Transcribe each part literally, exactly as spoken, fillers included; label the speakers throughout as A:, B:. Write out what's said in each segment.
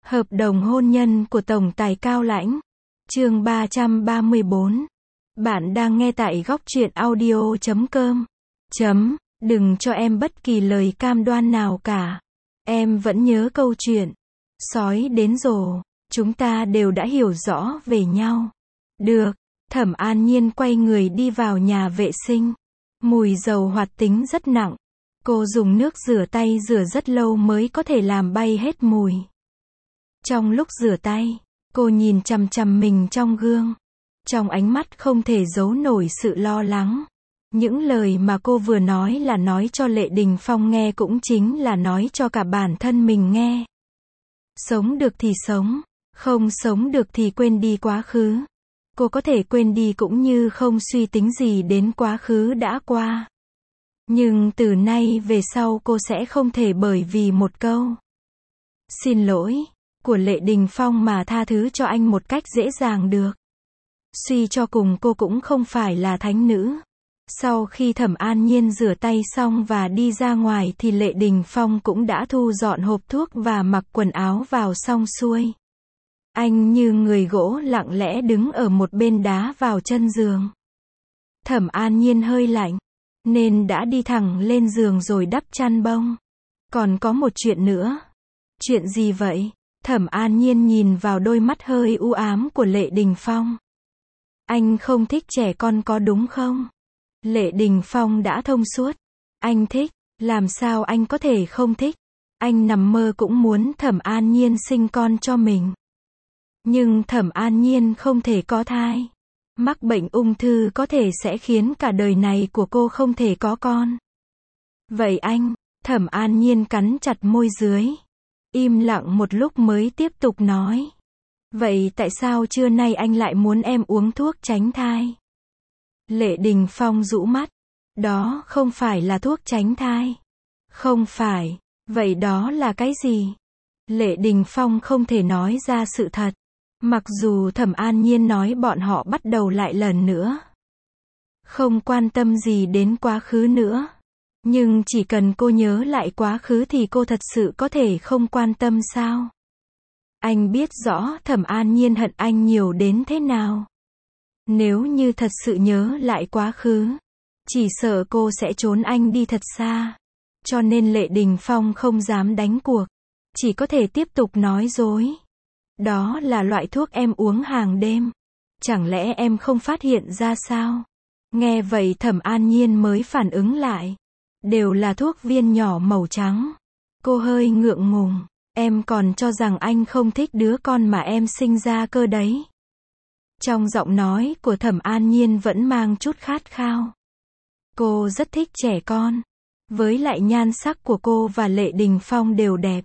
A: Hợp đồng hôn nhân của Tổng tài Cao Lãnh. Chương ba trăm ba mươi bốn. Bạn đang nghe tại góc truyện audio chấm com. Chấm, đừng cho em bất kỳ lời cam đoan nào cả. Em vẫn nhớ câu chuyện. Sói đến rồ, chúng ta đều đã hiểu rõ về nhau. Được, Thẩm An Nhiên quay người đi vào nhà vệ sinh. Mùi dầu hoạt tính rất nặng. Cô dùng nước rửa tay rửa rất lâu mới có thể làm bay hết mùi. Trong lúc rửa tay, cô nhìn chằm chằm mình trong gương. Trong ánh mắt không thể giấu nổi sự lo lắng. Những lời mà cô vừa nói là nói cho Lệ Đình Phong nghe, cũng chính là nói cho cả bản thân mình nghe. Sống được thì sống, không sống được thì quên đi quá khứ. Cô có thể quên đi cũng như không suy tính gì đến quá khứ đã qua. Nhưng từ nay về sau cô sẽ không thể bởi vì một câu xin lỗi của Lệ Đình Phong mà tha thứ cho anh một cách dễ dàng được. Suy cho cùng cô cũng không phải là thánh nữ. Sau khi Thẩm An Nhiên rửa tay xong và đi ra ngoài thì Lệ Đình Phong cũng đã thu dọn hộp thuốc và mặc quần áo vào xong xuôi. Anh như người gỗ lặng lẽ đứng ở một bên đá vào chân giường. Thẩm An Nhiên hơi lạnh, nên đã đi thẳng lên giường rồi đắp chăn bông. Còn có một chuyện nữa. Chuyện gì vậy? Thẩm An Nhiên nhìn vào đôi mắt hơi u ám của Lệ Đình Phong. Anh không thích trẻ con có đúng không? Lệ Đình Phong đã thông suốt. Anh thích, làm sao anh có thể không thích? Anh nằm mơ cũng muốn Thẩm An Nhiên sinh con cho mình. Nhưng Thẩm An Nhiên không thể có thai. Mắc bệnh ung thư có thể sẽ khiến cả đời này của cô không thể có con. Vậy anh, Thẩm An Nhiên cắn chặt môi dưới. Im lặng một lúc mới tiếp tục nói. Vậy tại sao trưa nay anh lại muốn em uống thuốc tránh thai? Lệ Đình Phong rũ mắt. Đó không phải là thuốc tránh thai. Không phải. Vậy đó là cái gì? Lệ Đình Phong không thể nói ra sự thật. Mặc dù Thẩm An Nhiên nói bọn họ bắt đầu lại lần nữa. Không quan tâm gì đến quá khứ nữa. Nhưng chỉ cần cô nhớ lại quá khứ thì cô thật sự có thể không quan tâm sao? Anh biết rõ Thẩm An Nhiên hận anh nhiều đến thế nào. Nếu như thật sự nhớ lại quá khứ, chỉ sợ cô sẽ trốn anh đi thật xa. Cho nên Lệ Đình Phong không dám đánh cuộc. Chỉ có thể tiếp tục nói dối. Đó là loại thuốc em uống hàng đêm. Chẳng lẽ em không phát hiện ra sao? Nghe vậy Thẩm An Nhiên mới phản ứng lại. Đều là thuốc viên nhỏ màu trắng. Cô hơi ngượng ngùng. Em còn cho rằng anh không thích đứa con mà em sinh ra cơ đấy. Trong giọng nói của Thẩm An Nhiên vẫn mang chút khát khao. Cô rất thích trẻ con. Với lại nhan sắc của cô và Lệ Đình Phong đều đẹp.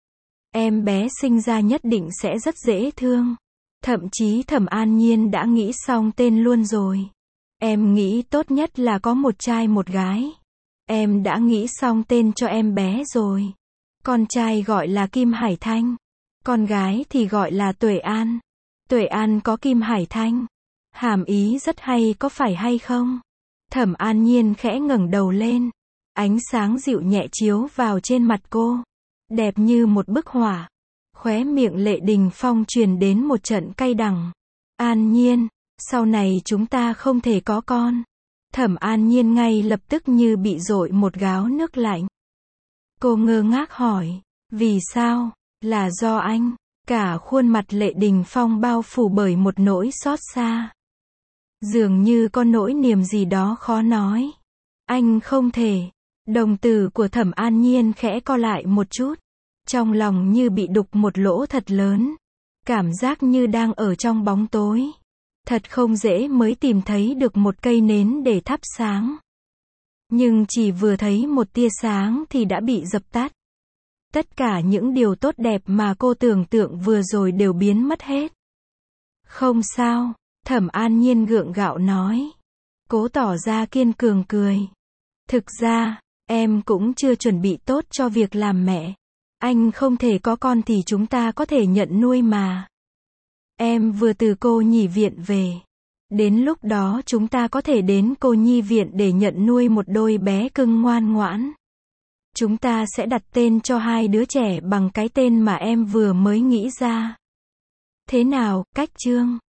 A: Em bé sinh ra nhất định sẽ rất dễ thương. Thậm chí Thẩm An Nhiên đã nghĩ xong tên luôn rồi. Em nghĩ tốt nhất là có một trai một gái. Em đã nghĩ xong tên cho em bé rồi. Con trai gọi là Kim Hải Thanh. Con gái thì gọi là Tuệ An. Tuệ An có Kim Hải Thanh. Hàm ý rất hay có phải hay không? Thẩm An Nhiên khẽ ngẩng đầu lên. Ánh sáng dịu nhẹ chiếu vào trên mặt cô. Đẹp như một bức họa. Khóe miệng Lệ Đình Phong truyền đến một trận cay đắng. An Nhiên, sau này chúng ta không thể có con. Thẩm An Nhiên ngay lập tức như bị dội một gáo nước lạnh. Cô ngơ ngác hỏi, vì sao? Là do anh? Cả khuôn mặt Lệ Đình Phong bao phủ bởi một nỗi xót xa. Dường như có nỗi niềm gì đó khó nói. Anh không thể. Đồng tử của Thẩm An Nhiên khẽ co lại một chút. Trong lòng như bị đục một lỗ thật lớn. Cảm giác như đang ở trong bóng tối. Thật không dễ mới tìm thấy được một cây nến để thắp sáng. Nhưng chỉ vừa thấy một tia sáng thì đã bị dập tắt. Tất cả những điều tốt đẹp mà cô tưởng tượng vừa rồi đều biến mất hết. Không sao, Thẩm An Nhiên gượng gạo nói. Cố tỏ ra kiên cường cười. Thực ra, em cũng chưa chuẩn bị tốt cho việc làm mẹ. Anh không thể có con thì chúng ta có thể nhận nuôi mà. Em vừa từ cô nhi viện về. Đến lúc đó chúng ta có thể đến cô nhi viện để nhận nuôi một đôi bé cưng ngoan ngoãn. Chúng ta sẽ đặt tên cho hai đứa trẻ bằng cái tên mà em vừa mới nghĩ ra. Thế nào, cách chương?